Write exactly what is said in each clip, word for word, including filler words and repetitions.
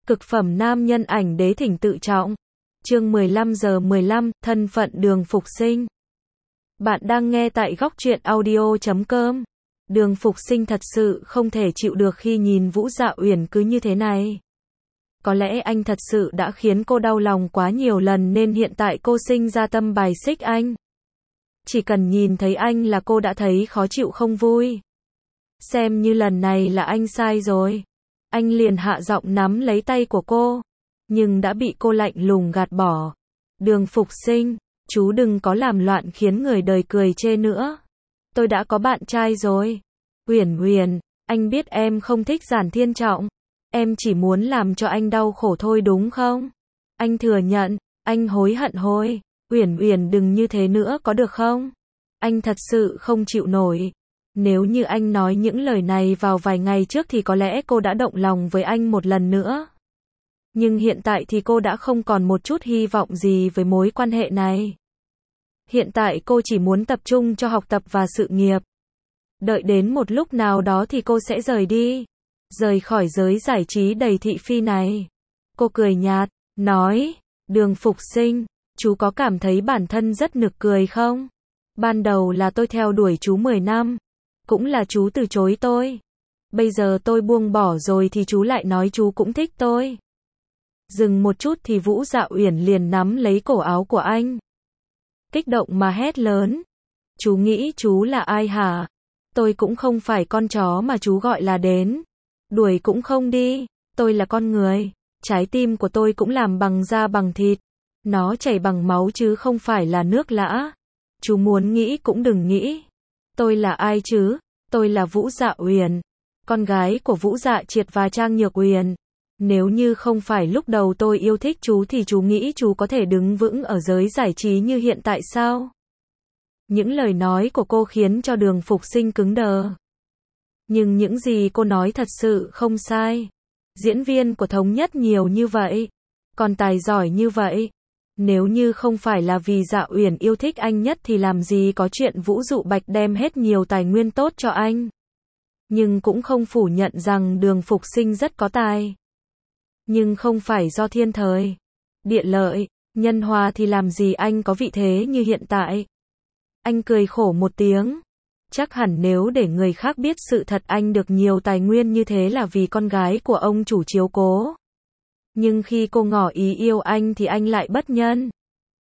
Cực phẩm nam nhân ảnh đế thỉnh tự trọng. Chương mười lăm giờ mười lăm, thân phận Đường Phục Sinh. Bạn đang nghe tại góc truyện audio chấm com. Đường Phục Sinh thật sự không thể chịu được khi nhìn Vũ Dạ Uyển cứ như thế này. Có lẽ anh thật sự đã khiến cô đau lòng quá nhiều lần nên hiện tại cô sinh ra tâm bài xích anh. Chỉ cần nhìn thấy anh là cô đã thấy khó chịu không vui. Xem như lần này là anh sai rồi. Anh liền hạ giọng nắm lấy tay của cô, nhưng đã bị cô lạnh lùng gạt bỏ. Đường Phục Sinh, chú đừng có làm loạn khiến người đời cười chê nữa. Tôi đã có bạn trai rồi. Uyển Uyển, anh biết em không thích Giản Thiên Trọng. Em chỉ muốn làm cho anh đau khổ thôi đúng không? Anh thừa nhận, anh hối hận thôi. Uyển Uyển đừng như thế nữa có được không? Anh thật sự không chịu nổi. Nếu như anh nói những lời này vào vài ngày trước thì có lẽ cô đã động lòng với anh một lần nữa. Nhưng hiện tại thì cô đã không còn một chút hy vọng gì với mối quan hệ này. Hiện tại cô chỉ muốn tập trung cho học tập và sự nghiệp. Đợi đến một lúc nào đó thì cô sẽ rời đi. Rời khỏi giới giải trí đầy thị phi này. Cô cười nhạt, nói, Đường Phục Sinh, chú có cảm thấy bản thân rất nực cười không? Ban đầu là tôi theo đuổi chú mười năm. Cũng là chú từ chối tôi. Bây giờ tôi buông bỏ rồi thì chú lại nói chú cũng thích tôi. Dừng một chút thì Vũ Dạ Uyển liền nắm lấy cổ áo của anh. Kích động mà hét lớn. Chú nghĩ chú là ai hả? Tôi cũng không phải con chó mà chú gọi là đến. Đuổi cũng không đi. Tôi là con người. Trái tim của tôi cũng làm bằng da bằng thịt. Nó chảy bằng máu chứ không phải là nước lã. Chú muốn nghĩ cũng đừng nghĩ. Tôi là ai chứ? Tôi là Vũ Dạ Uyển, con gái của Vũ Dạ Triệt và Trang Nhược Uyển. Nếu như không phải lúc đầu tôi yêu thích chú thì chú nghĩ chú có thể đứng vững ở giới giải trí như hiện tại sao? Những lời nói của cô khiến cho Đường Phục Sinh cứng đờ. Nhưng những gì cô nói thật sự không sai. Diễn viên của Thống Nhất nhiều như vậy, còn tài giỏi như vậy. Nếu như không phải là vì Dạ Uyển yêu thích anh nhất thì làm gì có chuyện Vũ Dụ Bạch đem hết nhiều tài nguyên tốt cho anh. Nhưng cũng không phủ nhận rằng Đường Phục Sinh rất có tài. Nhưng không phải do thiên thời, địa lợi, nhân hòa thì làm gì anh có vị thế như hiện tại. Anh cười khổ một tiếng. Chắc hẳn nếu để người khác biết sự thật anh được nhiều tài nguyên như thế là vì con gái của ông chủ chiếu cố. Nhưng khi cô ngỏ ý yêu anh thì anh lại bất nhân,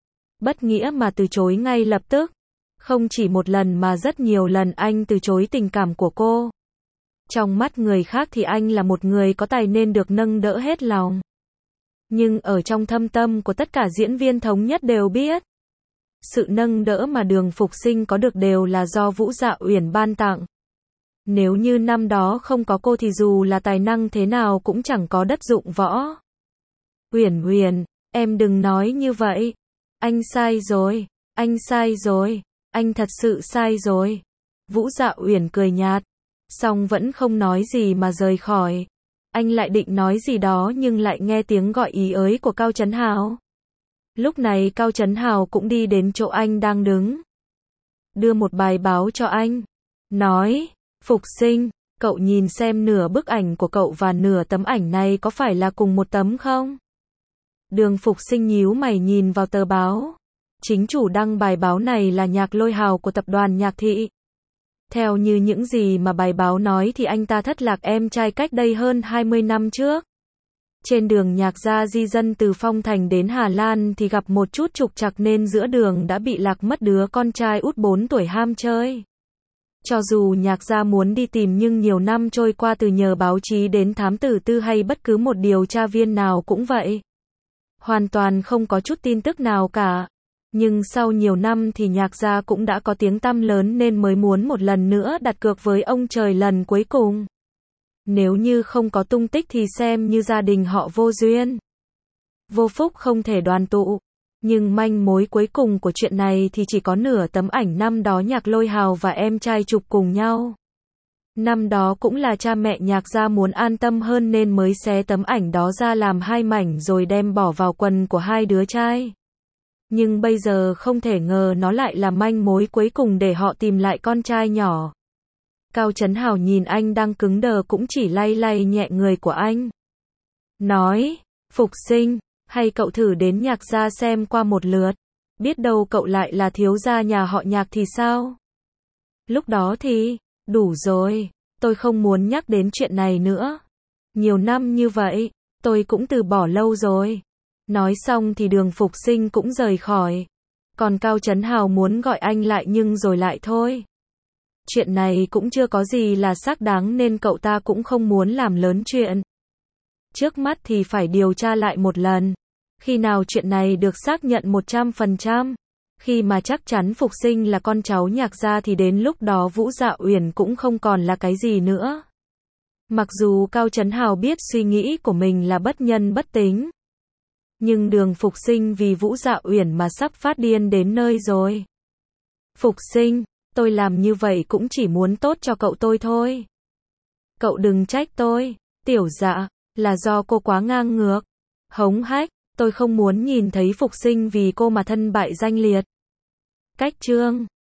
bất nghĩa mà từ chối ngay lập tức. Không chỉ một lần mà rất nhiều lần anh từ chối tình cảm của cô. Trong mắt người khác thì anh là một người có tài nên được nâng đỡ hết lòng. Nhưng ở trong thâm tâm của tất cả diễn viên Thống Nhất đều biết. Sự nâng đỡ mà Đường Phục Sinh có được đều là do Vũ Dạ Uyển ban tặng. Nếu như năm đó không có cô thì dù là tài năng thế nào cũng chẳng có đất dụng võ. Uyển Uyển, em đừng nói như vậy. Anh sai rồi, anh sai rồi, anh thật sự sai rồi. Vũ Dạ Uyển cười nhạt, song vẫn không nói gì mà rời khỏi. Anh lại định nói gì đó nhưng lại nghe tiếng gọi ý ới của Cao Chấn Hào. Lúc này Cao Chấn Hào cũng đi đến chỗ anh đang đứng. Đưa một bài báo cho anh. Nói, Phục Sinh, cậu nhìn xem nửa bức ảnh của cậu và nửa tấm ảnh này có phải là cùng một tấm không? Đường Phục Sinh nhíu mày nhìn vào tờ báo. Chính chủ đăng bài báo này là Nhạc Lôi Hào của tập đoàn Nhạc Thị. Theo như những gì mà bài báo nói thì anh ta thất lạc em trai cách đây hơn hai mươi năm trước. Trên đường Nhạc gia di dân từ Phong Thành đến Hà Lan thì gặp một chút trục trặc nên giữa đường đã bị lạc mất đứa con trai út bốn tuổi ham chơi. Cho dù Nhạc gia muốn đi tìm nhưng nhiều năm trôi qua từ nhờ báo chí đến thám tử tư hay bất cứ một điều tra viên nào cũng vậy. Hoàn toàn không có chút tin tức nào cả. Nhưng sau nhiều năm thì Nhạc gia cũng đã có tiếng tăm lớn nên mới muốn một lần nữa đặt cược với ông trời lần cuối cùng. Nếu như không có tung tích thì xem như gia đình họ vô duyên. Vô phúc không thể đoàn tụ. Nhưng manh mối cuối cùng của chuyện này thì chỉ có nửa tấm ảnh năm đó Nhạc Lôi Hào và em trai chụp cùng nhau. Năm đó cũng là cha mẹ Nhạc gia muốn an tâm hơn nên mới xé tấm ảnh đó ra làm hai mảnh rồi đem bỏ vào quần của hai đứa trai. Nhưng bây giờ không thể ngờ nó lại là manh mối cuối cùng để họ tìm lại con trai nhỏ. Cao Chấn Hào nhìn anh đang cứng đờ cũng chỉ lay lay nhẹ người của anh. nói, Phục Sinh, hay cậu thử đến Nhạc gia xem qua một lượt, biết đâu cậu lại là thiếu gia nhà họ Nhạc thì sao? Lúc đó thì, đủ rồi, tôi không muốn nhắc đến chuyện này nữa. Nhiều năm như vậy, tôi cũng từ bỏ lâu rồi. Nói xong thì Đường Phục Sinh cũng rời khỏi. Còn Cao Chấn Hào muốn gọi anh lại nhưng rồi lại thôi. Chuyện này cũng chưa có gì là xác đáng nên cậu ta cũng không muốn làm lớn chuyện. Trước mắt thì phải điều tra lại một lần. Khi nào chuyện này được xác nhận một trăm phần trăm, khi mà chắc chắn Phục Sinh là con cháu Nhạc gia thì đến lúc đó Vũ Dạ Uyển cũng không còn là cái gì nữa. Mặc dù Cao Chấn Hào biết suy nghĩ của mình là bất nhân bất tính, nhưng Đường Phục Sinh vì Vũ Dạ Uyển mà sắp phát điên đến nơi rồi. Phục Sinh, tôi làm như vậy cũng chỉ muốn tốt cho cậu tôi thôi. Cậu đừng trách tôi, Tiểu Dạ, là do cô quá ngang ngược, hống hách, tôi không muốn nhìn thấy Phục Sinh vì cô mà thân bại danh liệt. Cách chương